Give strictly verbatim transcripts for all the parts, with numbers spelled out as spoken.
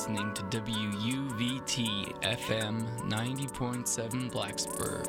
listening to W U V T F M ninety point seven Blacksburg.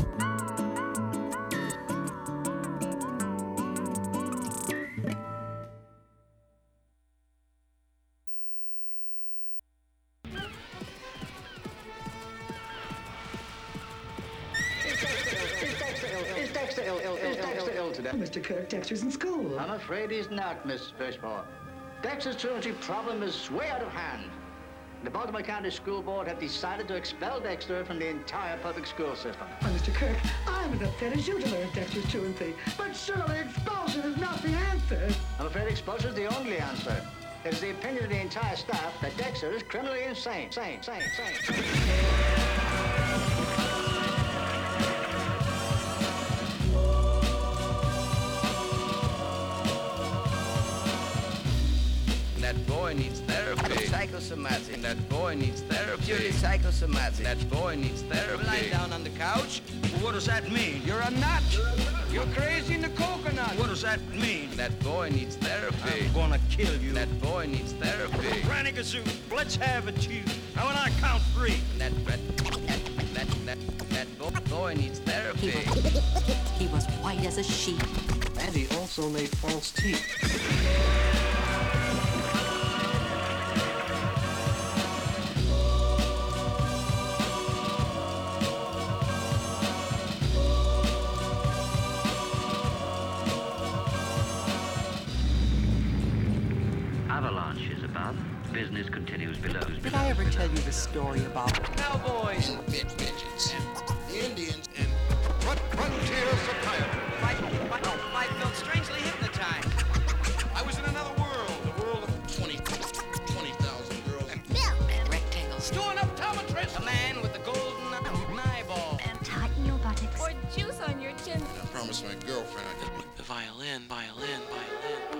Mister Kirk, Dexter's in school. I'm afraid he's not, Miss Fishmore. Dexter's truancy problem is way out of hand. The Baltimore County School Board have decided to expel Dexter from the entire public school system. Well, Mister Kirk, I'm as upset as you to learn Dexter's truancy, but surely expulsion is not the answer. I'm afraid expulsion is the only answer. It is the opinion of the entire staff that Dexter is criminally insane. Sane, sane, sane, sane. That boy needs therapy. Psychosomatic. That boy needs therapy. Purely psychosomatic. That boy needs therapy. Lying down on the couch. Well, what does that mean? You're a nut. You're crazy in the coconut. What does that mean? That boy needs therapy. I'm gonna kill you. That boy needs therapy. Granny Gazoo, let's have it, you. Now when I count three. That that that that that boy, boy needs therapy. He was, he was white as a sheet. And he also made false teeth. Avalanche is above. Business continues below. Did I ever tell you the story about cowboys and midgets and the Indians and front frontier psychiatry? I, I, I felt strangely hypnotized. I was in another world, the world of twenty thousand girls. And Bill and rectangles. Doing optometrist. A man with a golden eyeball. And tighten your buttocks. Or juice on your chin. I promised my girlfriend I could. The violin, violin, violin, violin.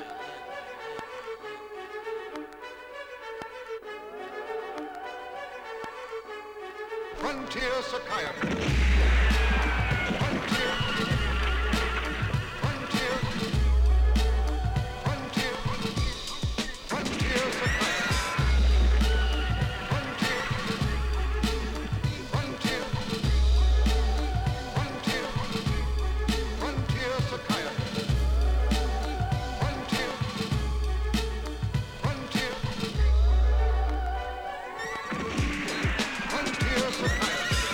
Frontier psychiatry. Frontier. Frontier. Frontier. Frontier psychiatry. Frontier. Frontier. Frontier. Frontier psychiatry. Frontier. Frontier. Frontier psychiatry.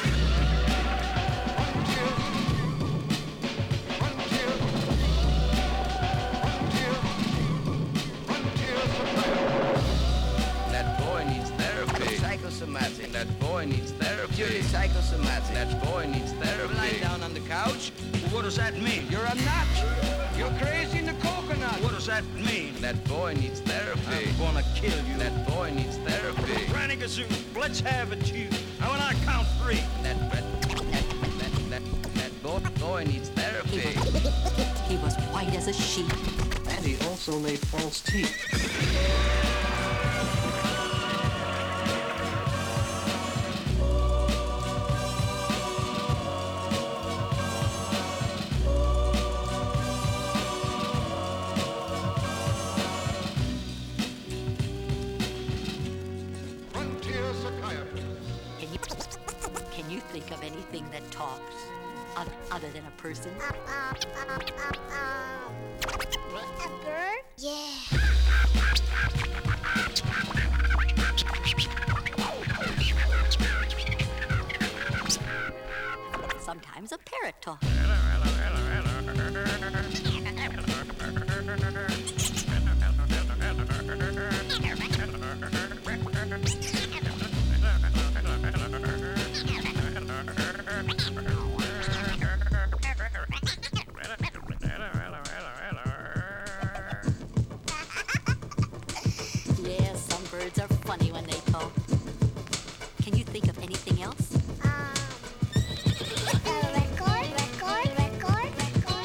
Psychosomatic. That boy needs therapy. Purely psychosomatic. That boy needs therapy. Lying down on the couch. Well, what does that mean? You're a nut. You're crazy in the coconut. What does that mean? That boy needs therapy. I'm gonna kill you. That boy needs therapy. Granny Gazoo, let's have it, you. Now when I count three. That that that that, that boy, boy needs therapy. He was, he was white as a sheet. And he also made false teeth. Can you, can you think of anything that talks other, other than a person? Uh, uh, uh, uh, uh. A bird? Yeah. Sometimes a parrot talks. Yeah, some birds are funny when they talk. Can you think of anything else? Um, a record, record, record, record.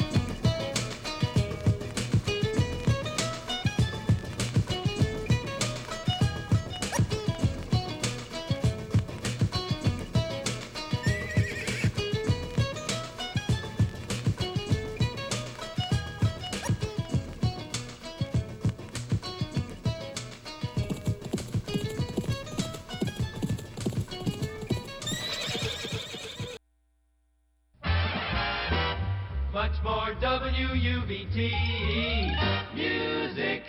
much more W U V T music.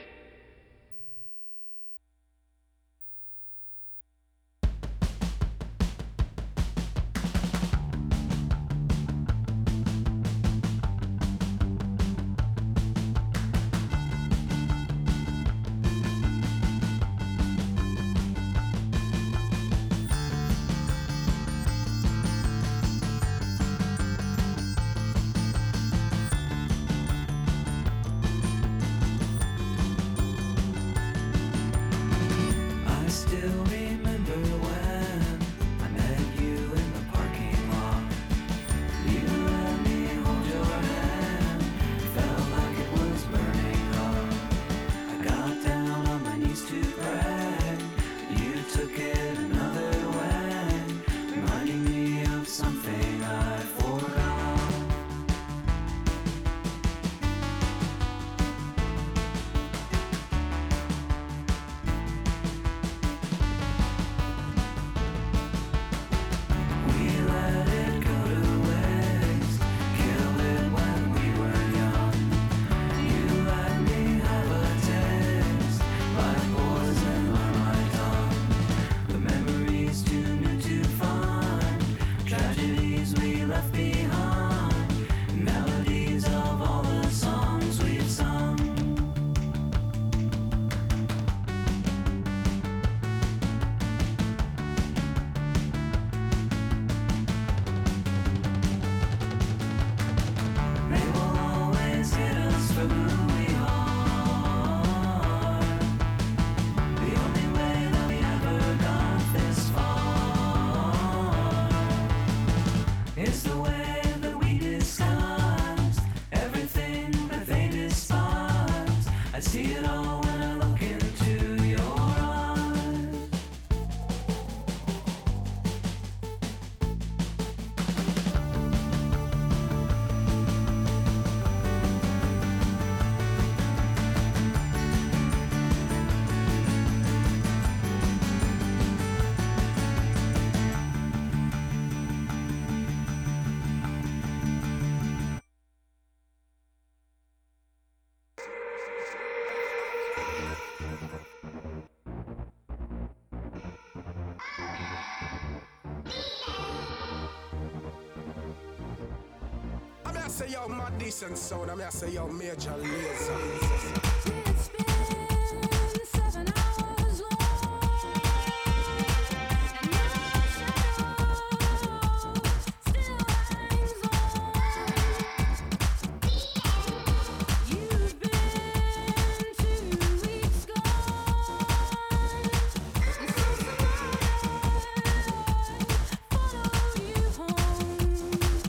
I say yo, my decent sound. I mean I say yo, Major Lazer.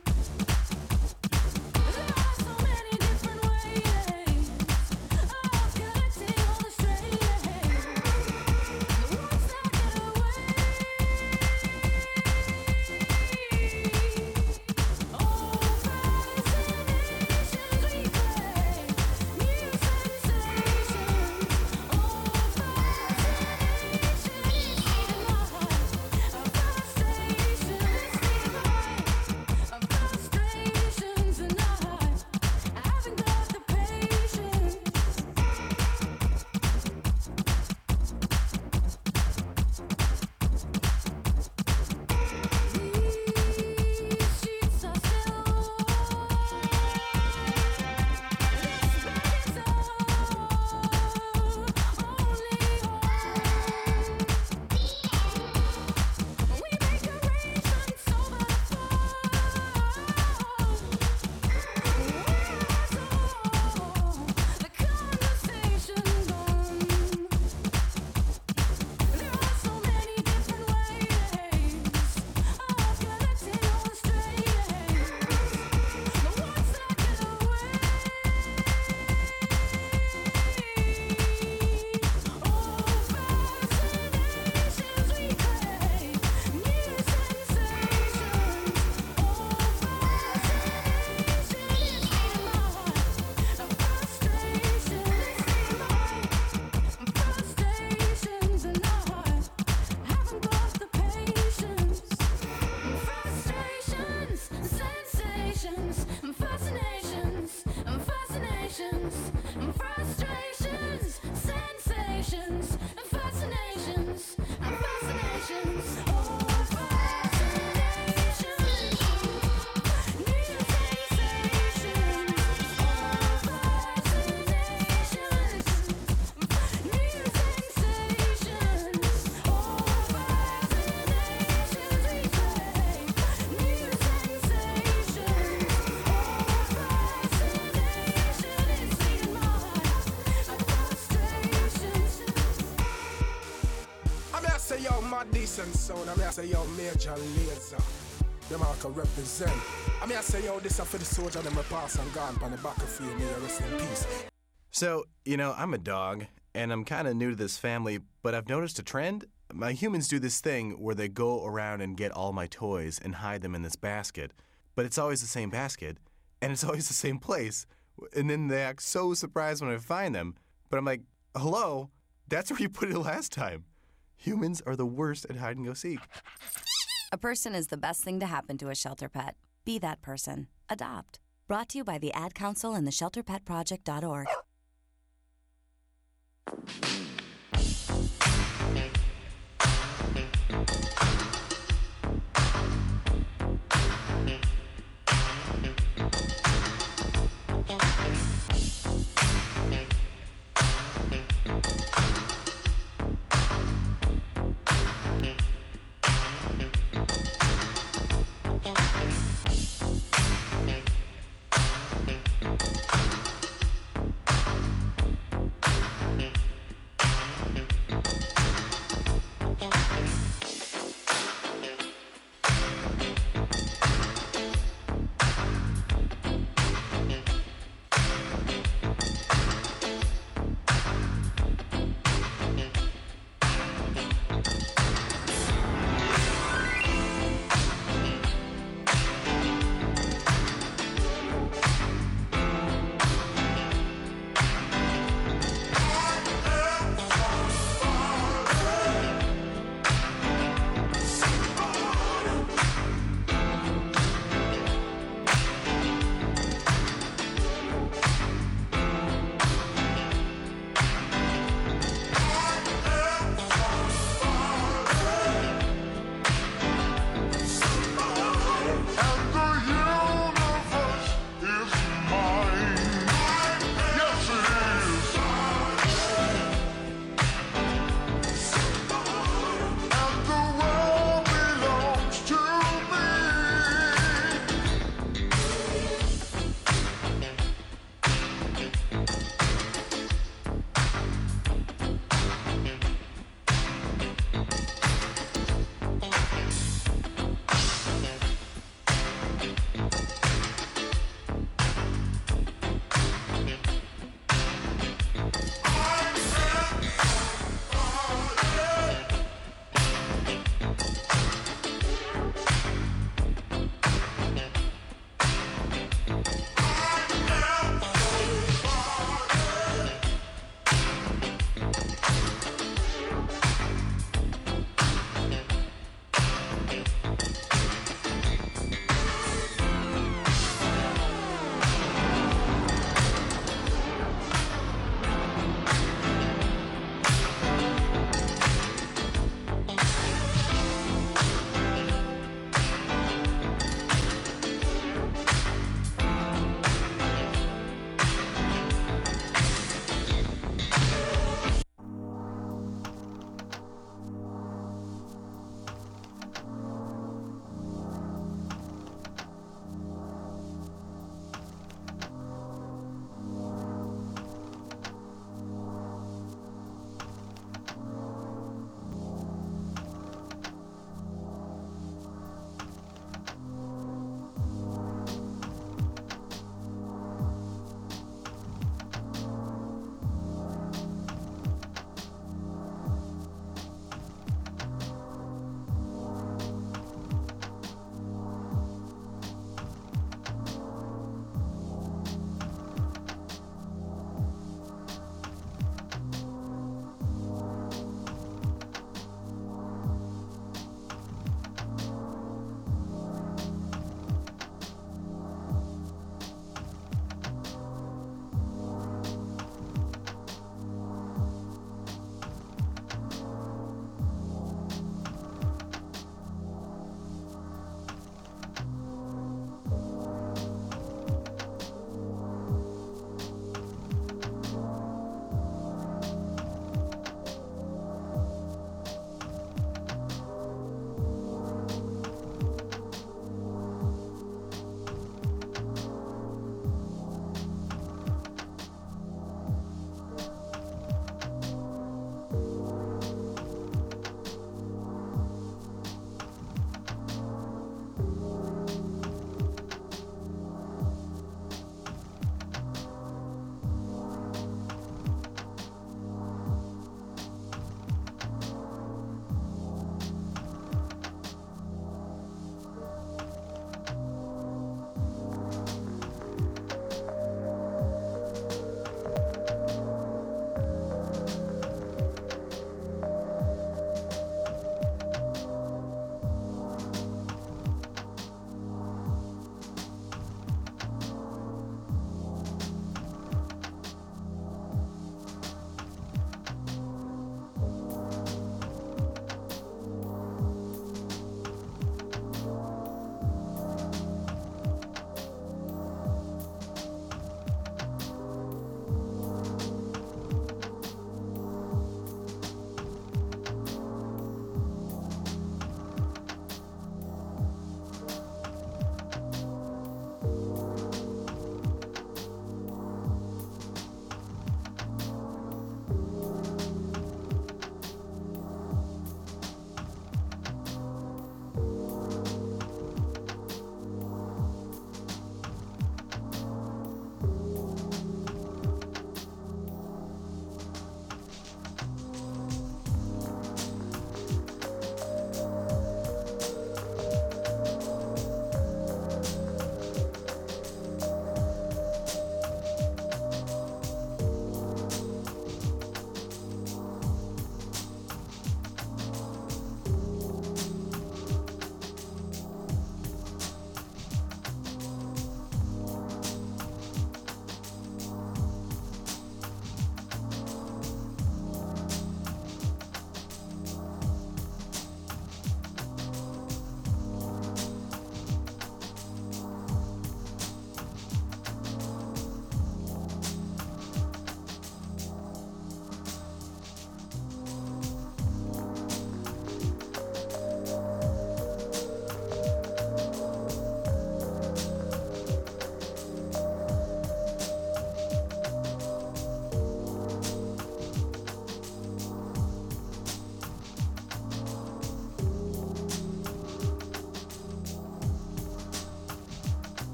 So many different ways decent sound. I mean, I say, yo, Major Lazer. Them all can represent. I mean, I say, yo, this is for the soldier, them a pass and gone on the battlefield, may you rest in peace. So, you know, I'm a dog, and I'm kind of new to this family, but I've noticed a trend. My humans do this thing where they go around and get all my toys and hide them in this basket, but it's always the same basket, and it's always the same place, and then they act so surprised when I find them, but I'm like, hello, that's where you put it last time. Humans are the worst at hide and go seek. A person is the best thing to happen to a shelter pet. Be that person. Adopt. Brought to you by the Ad Council and the shelter pet project dot org.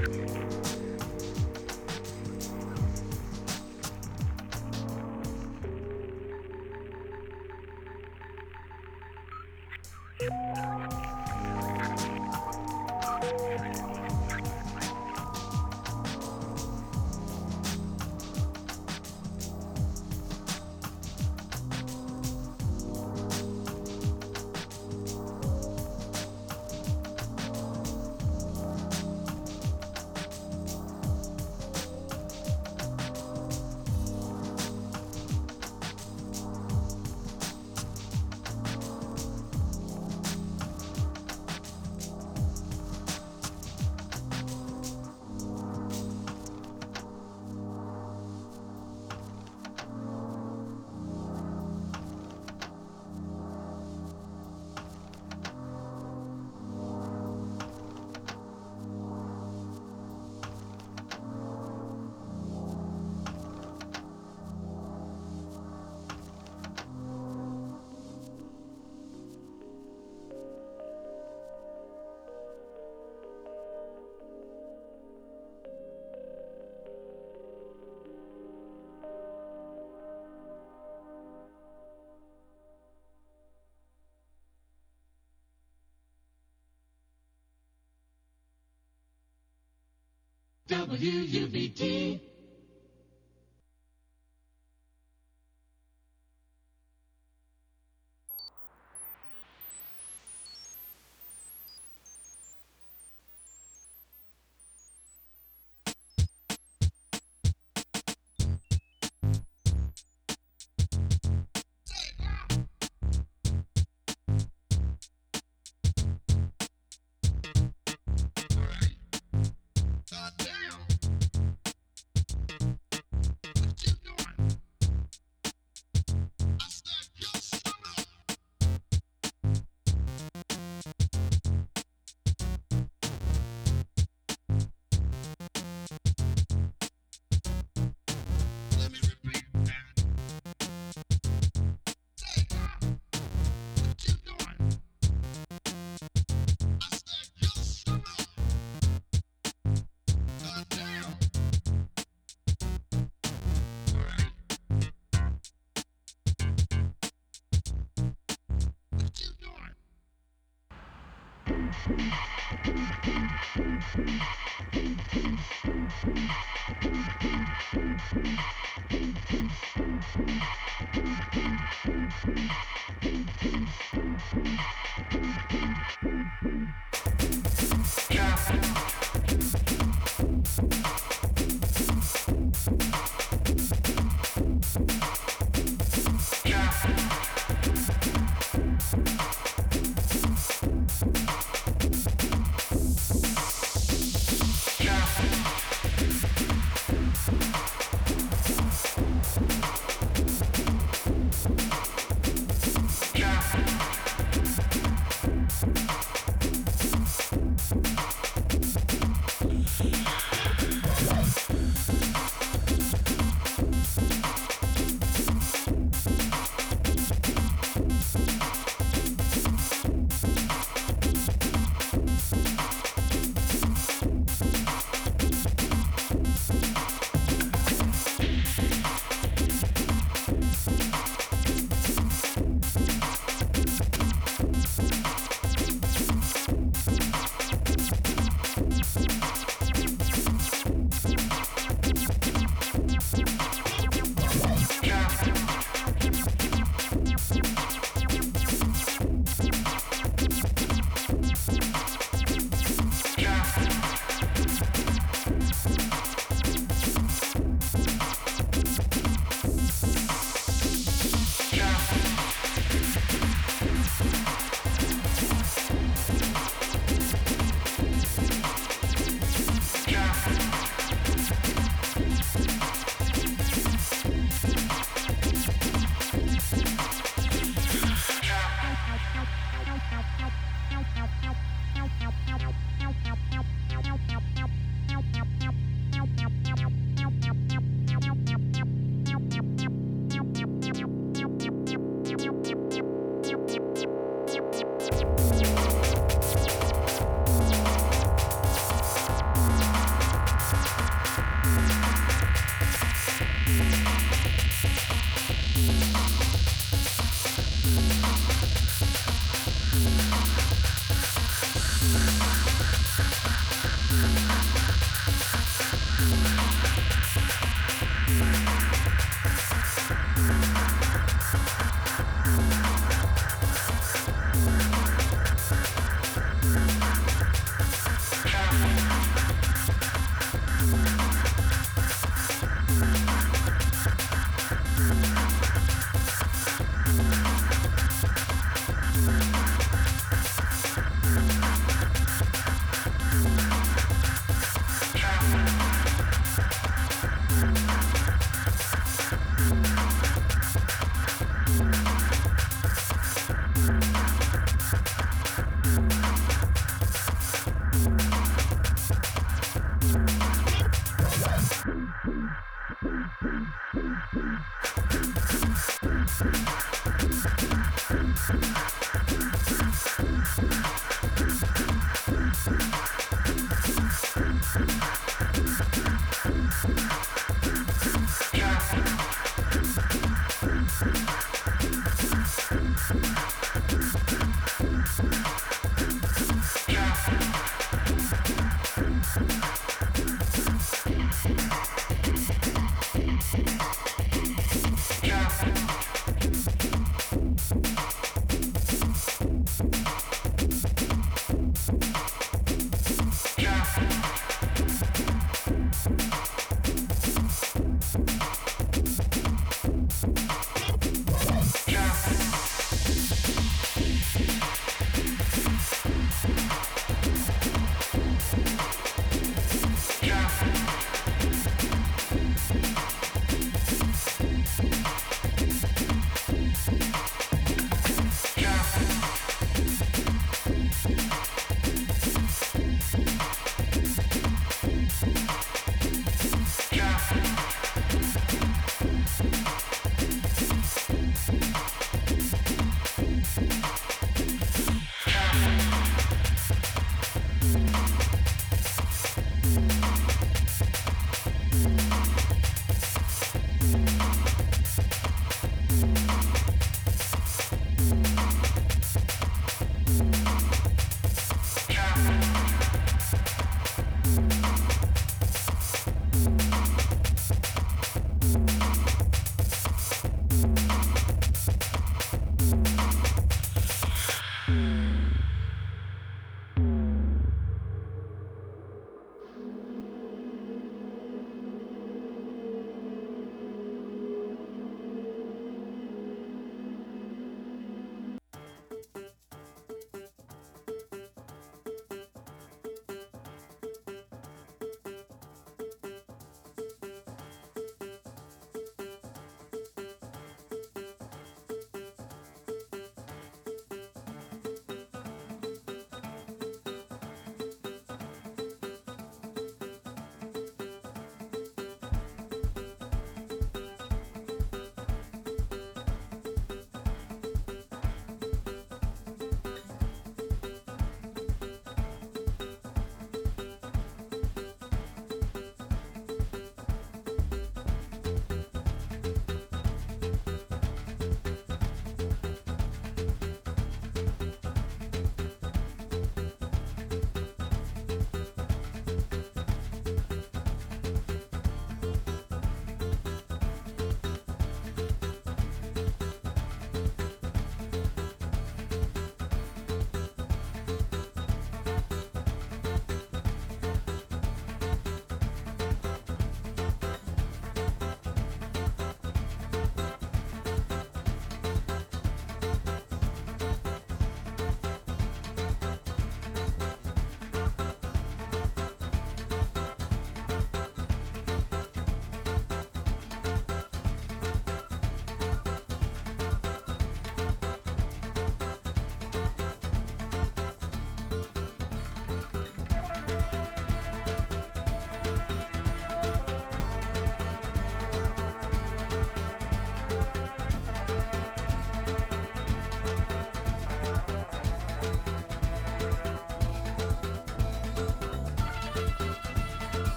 W U B T.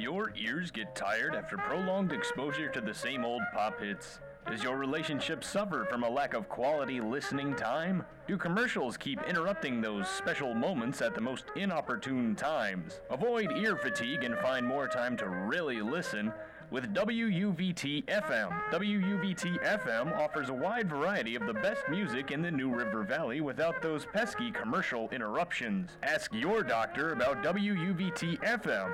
your ears get tired after prolonged exposure to the same old pop hits? Does your relationship suffer from a lack of quality listening time? Do commercials keep interrupting those special moments at the most inopportune times? Avoid ear fatigue and find more time to really listen with W U V T F M. W U V T F M offers a wide variety of the best music in the New River Valley without those pesky commercial interruptions. Ask your doctor about W U V T F M.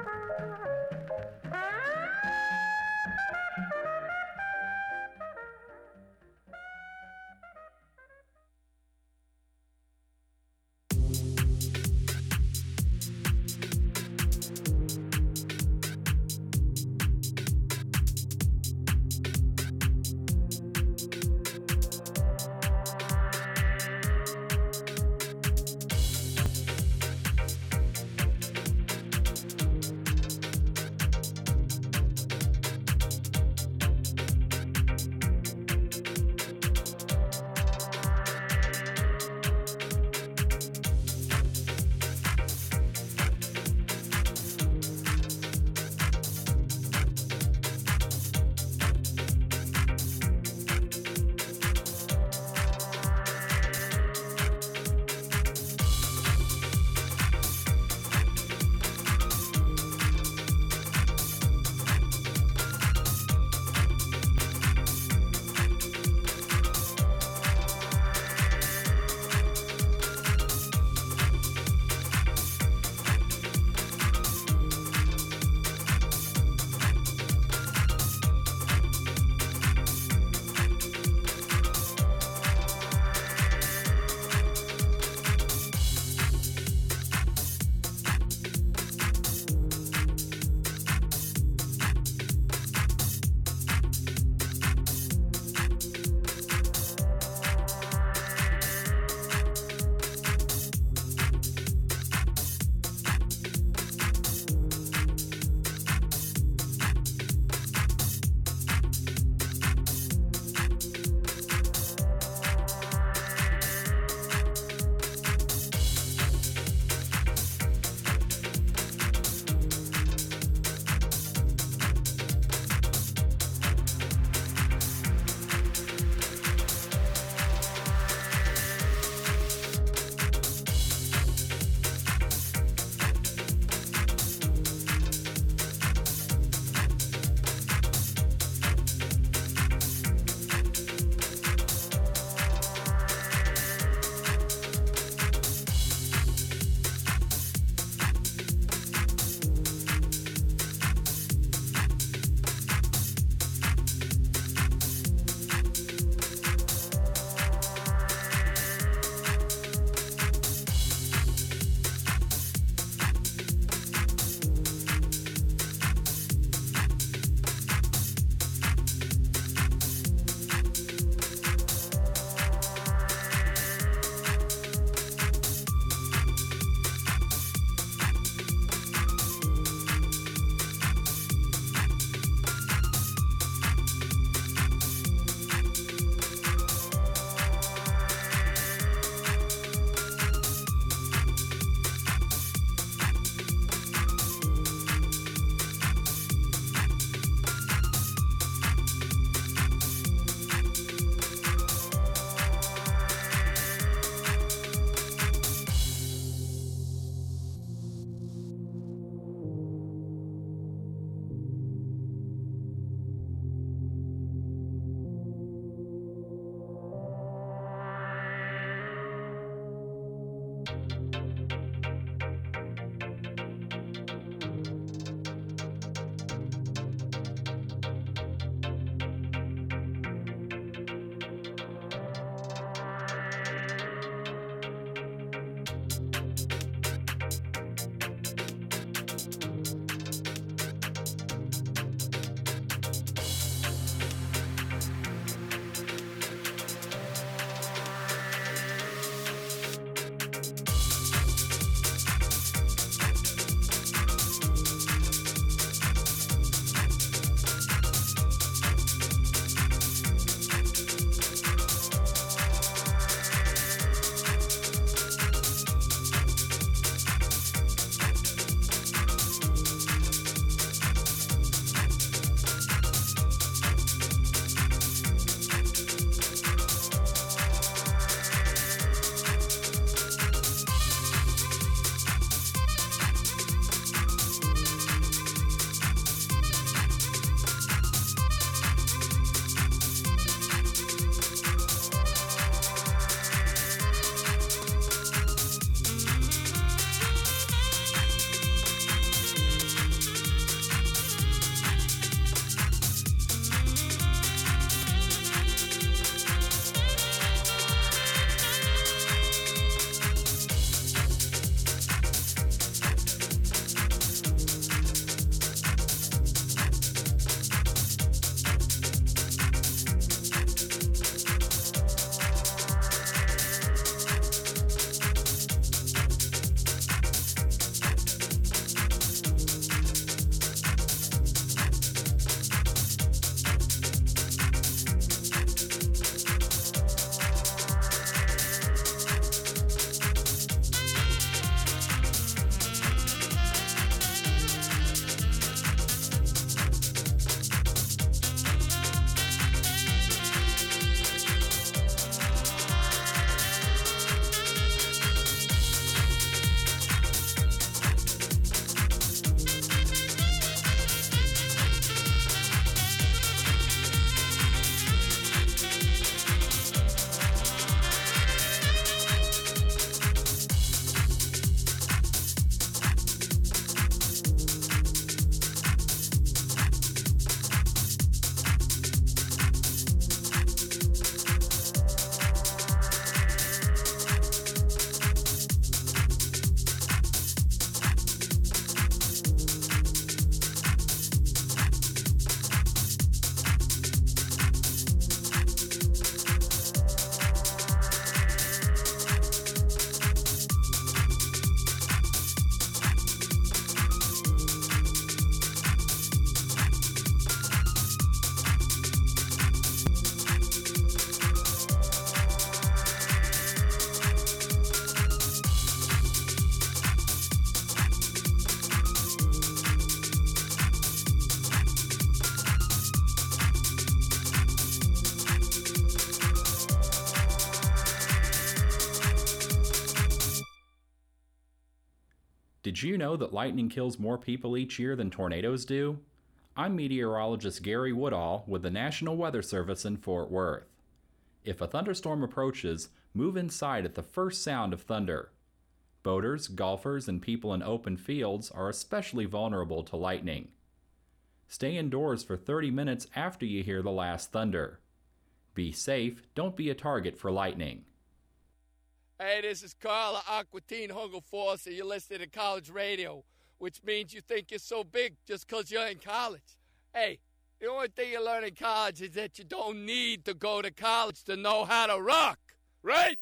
Did you know that lightning kills more people each year than tornadoes do? I'm meteorologist Gary Woodall with the National Weather Service in Fort Worth. If a thunderstorm approaches, move inside at the first sound of thunder. Boaters, golfers, and people in open fields are especially vulnerable to lightning. Stay indoors for thirty minutes after you hear the last thunder. Be safe, don't be a target for lightning. Hey, this is Carl of Aquatine Hunger Force, and you're listening to College Radio, which means you think you're so big just because you're in college. Hey, the only thing you learn in college is that you don't need to go to college to know how to rock, right?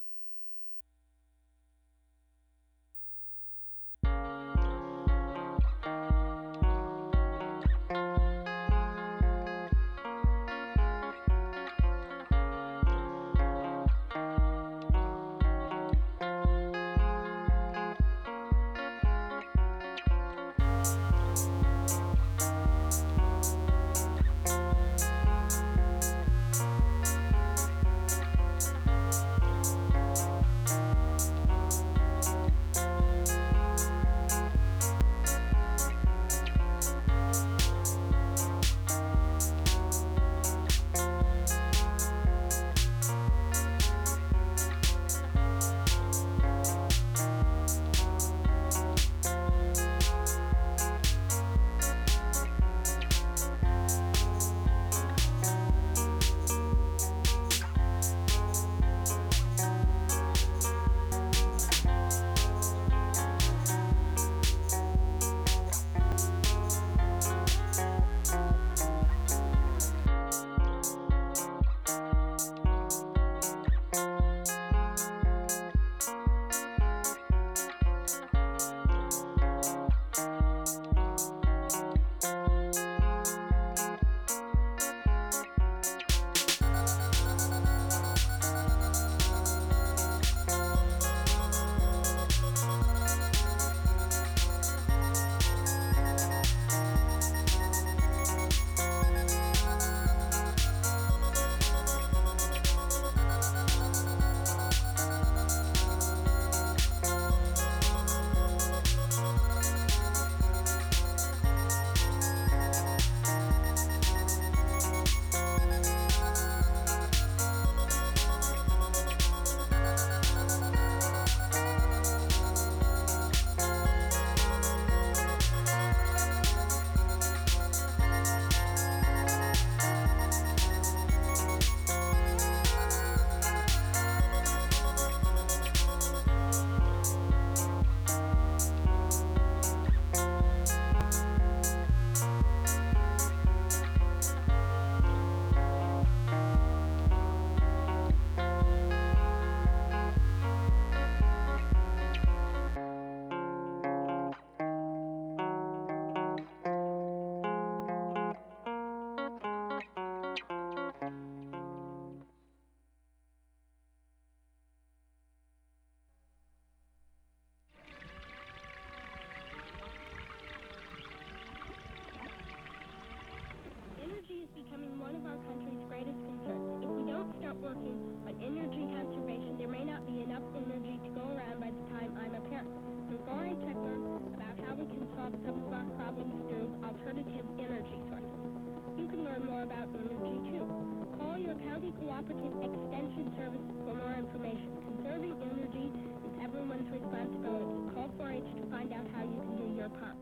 becoming one of our country's greatest concerns. If we don't start working on energy conservation, there may not be enough energy to go around by the time I'm a parent. From Goring Tech learn about how we can solve some of our problems through alternative energy sources. You can learn more about energy too. Call your county cooperative extension service for more information. Conserving energy is everyone's responsibility. Call four H to find out how you can do your part.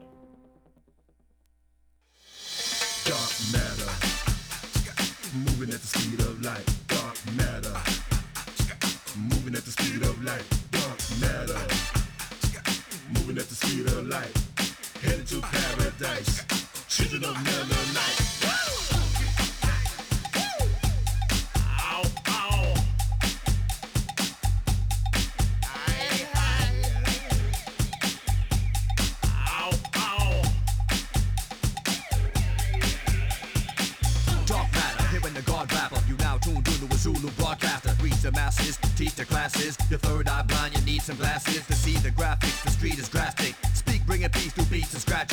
Dark matter, moving at the speed of light. Dark matter, moving at the speed of light. Dark matter, moving at the speed of light. Headed to paradise, children of melanite. Ow, ow. Ow, ow. Dark matter, hearing the God rapper. You now tuned into a Zulu broadcaster. Reach the masses, teach the classes. Your third eye blind, you need some glasses to see the graphics. The street is drastic. Speak, bringing peace through beats and scratches.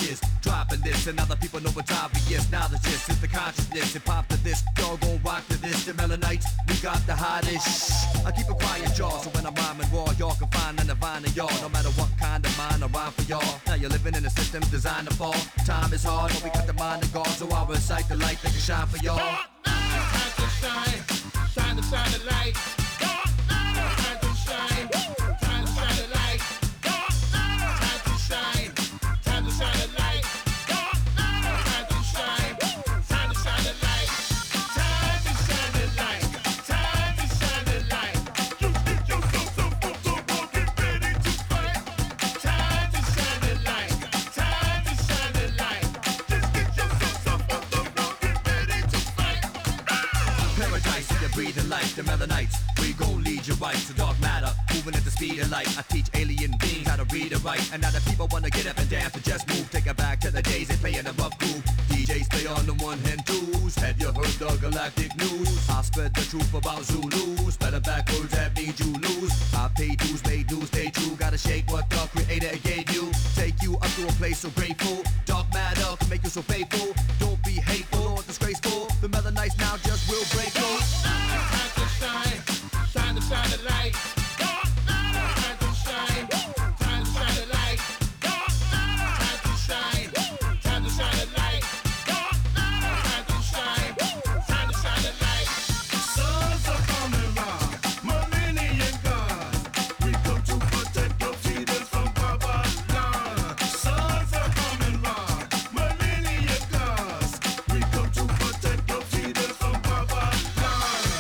dropping this, and other people know what's obvious. Now the gist is the consciousness. Hip hop to this, y'all gon' rock to this. The Melanites, we got the hottest. I keep a quiet jaw, so when I'm rhyming raw, y'all can find an divine in y'all. No matter what kind of mind I rhyme for y'all. Now you're living in a system designed to fall. Time is hard, but we got the mind of God, so I'll recite the light that can shine for y'all. Time to shine, time to shine the light. Time to shine, time to shine the light. Time to shine, time to shine the light. Time to shine, time to shine the light. Time to shine the light. Time to shine the light. Just get yourself up, up, up, up, get ready to fight. Time to shine the light. Time to shine the light. Just get yourself up, up, up, up, get ready to fight. Paradise, you're breathing life, the Melanites. We gon' lead you right to dark matter, moving at the speed of light. I teach alien beings how to read and write, and now the people wanna get up and dance to just move. Take it back to the days they play in a rough groove. D Js play on the one hand twos. Have you heard the galactic news? I spread the truth about Zulus. Better backwards, that means you lose. I pay dues, made news, stay true. Gotta shake what the creator gave you. Take you up to a place so grateful. Dark matter can make you so faithful. Don't be hateful or disgraceful. The Melanites now just will break through. Time to shine, time to shine the light. Time to shine, time to shine the light. Time to shine, time to shine the light. Time to shine, time to shine the light. Sons are coming round, millennium gods. We come to protect your freedoms from Babylon. Sons are coming round, millennium gods. We come to protect your freedoms from Babylon.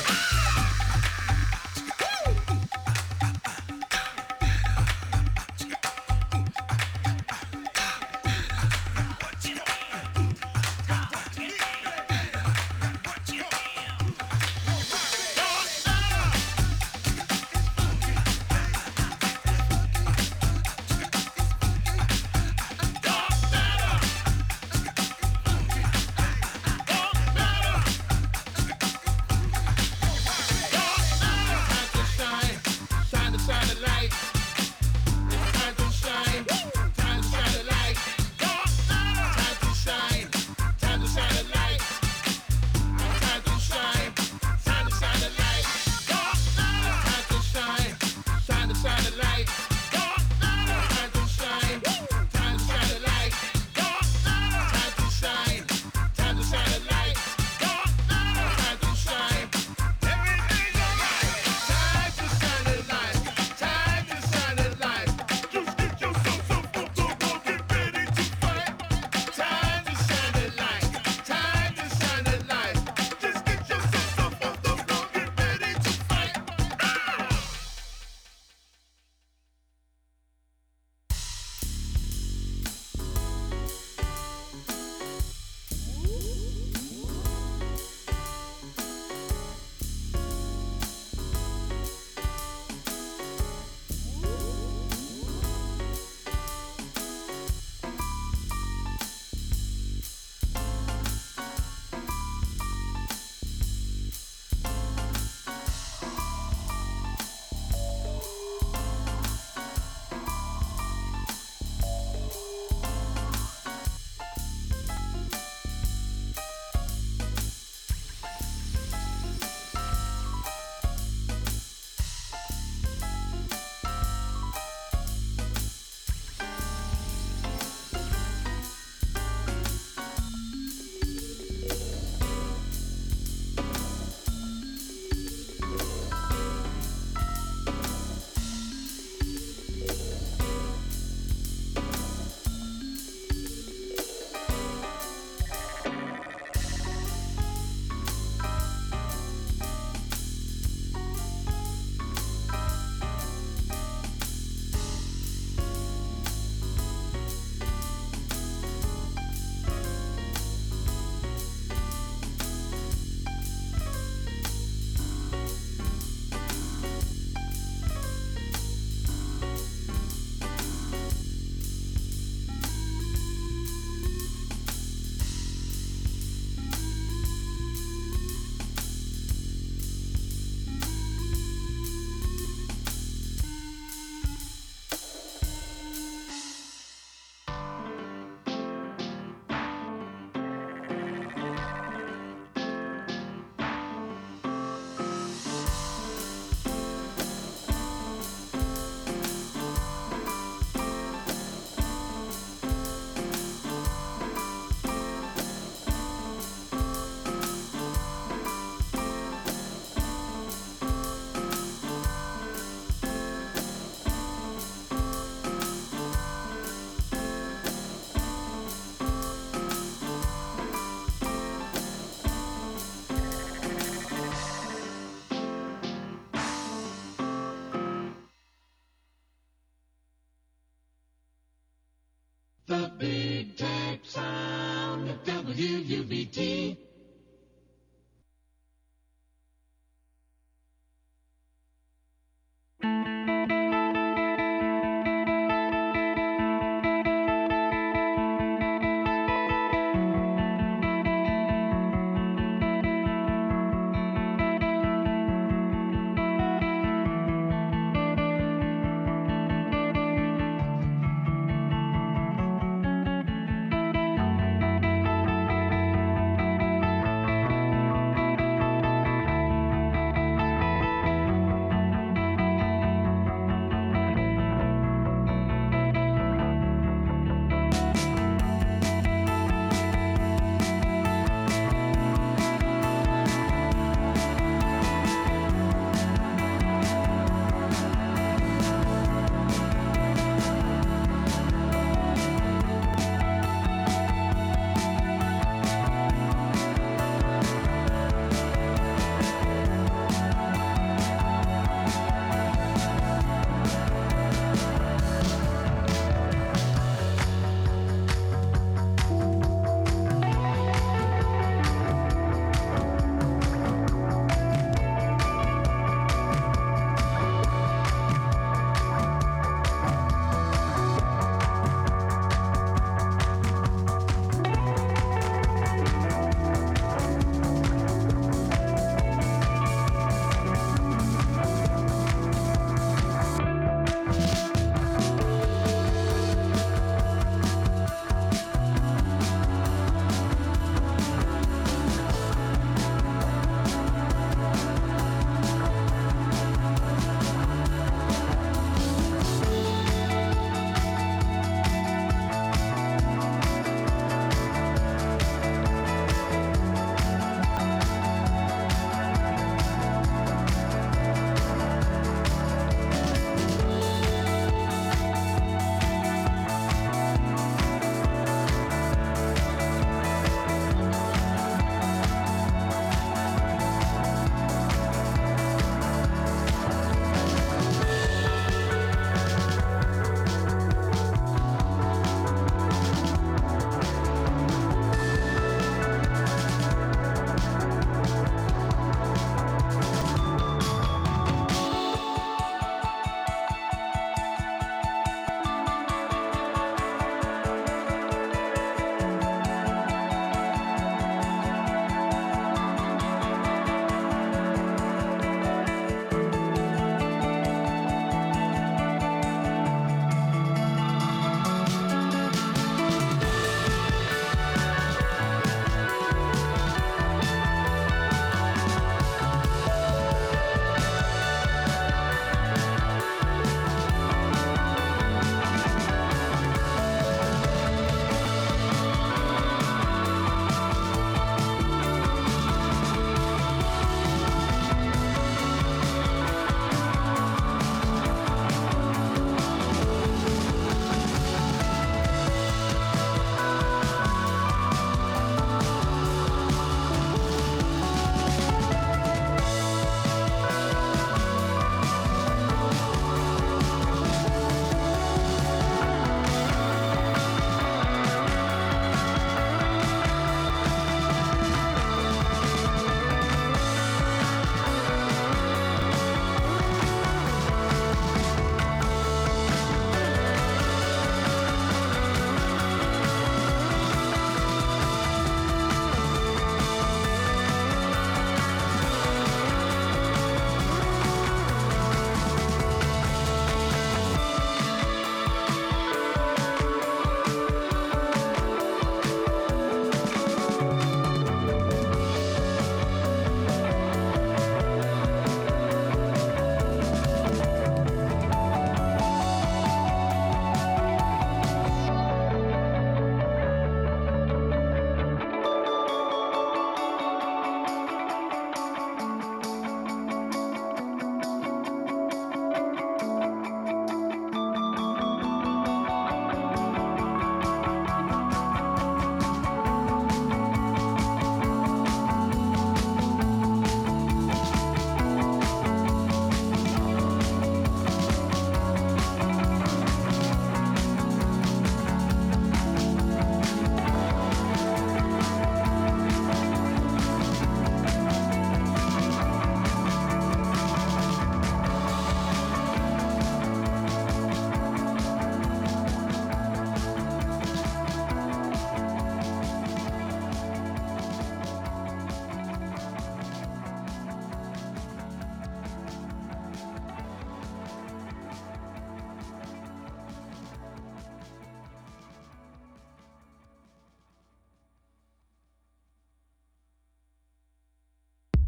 U U V T.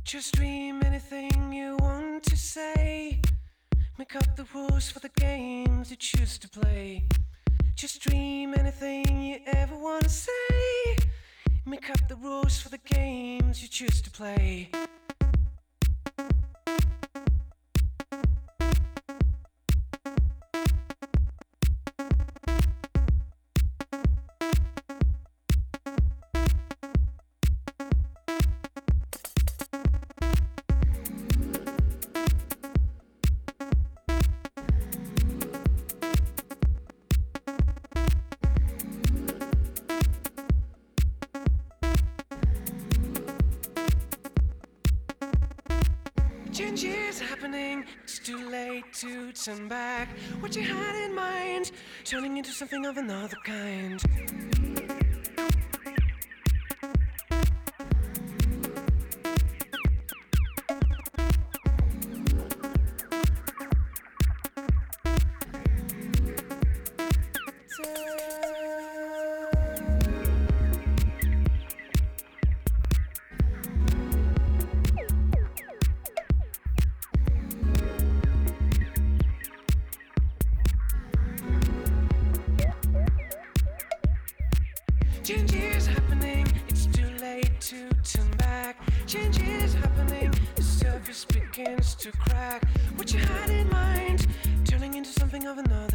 Just dream anything you want to say. Make up the rules for the games you choose to play. Just dream anything you ever want to say. Make up the rules for the games you choose to play. Change is happening, it's too late to turn back. What you had in mind, turning into something of another kind. Change is happening, it's too late to turn back. Change is happening, the surface begins to crack. What you had in mind, turning into something of another